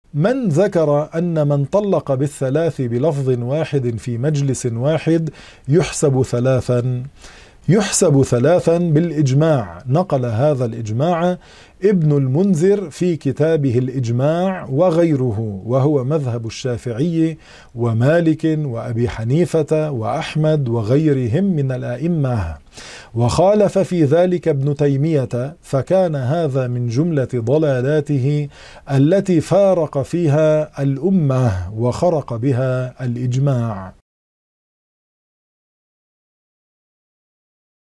من ذكر أن من طلق بالثلاث بلفظ واحد في مجلس واحد يحسب ثلاثا بالإجماع. نقل هذا الإجماع ابن المنذر في كتابه الإجماع وغيره، وهو مذهب الشافعي ومالك وأبي حنيفة وأحمد وغيرهم من الأئمة. وخالف في ذلك ابن تيمية، فكان هذا من جملة ضلالاته التي فارق فيها الأمة وخرق بها الإجماع.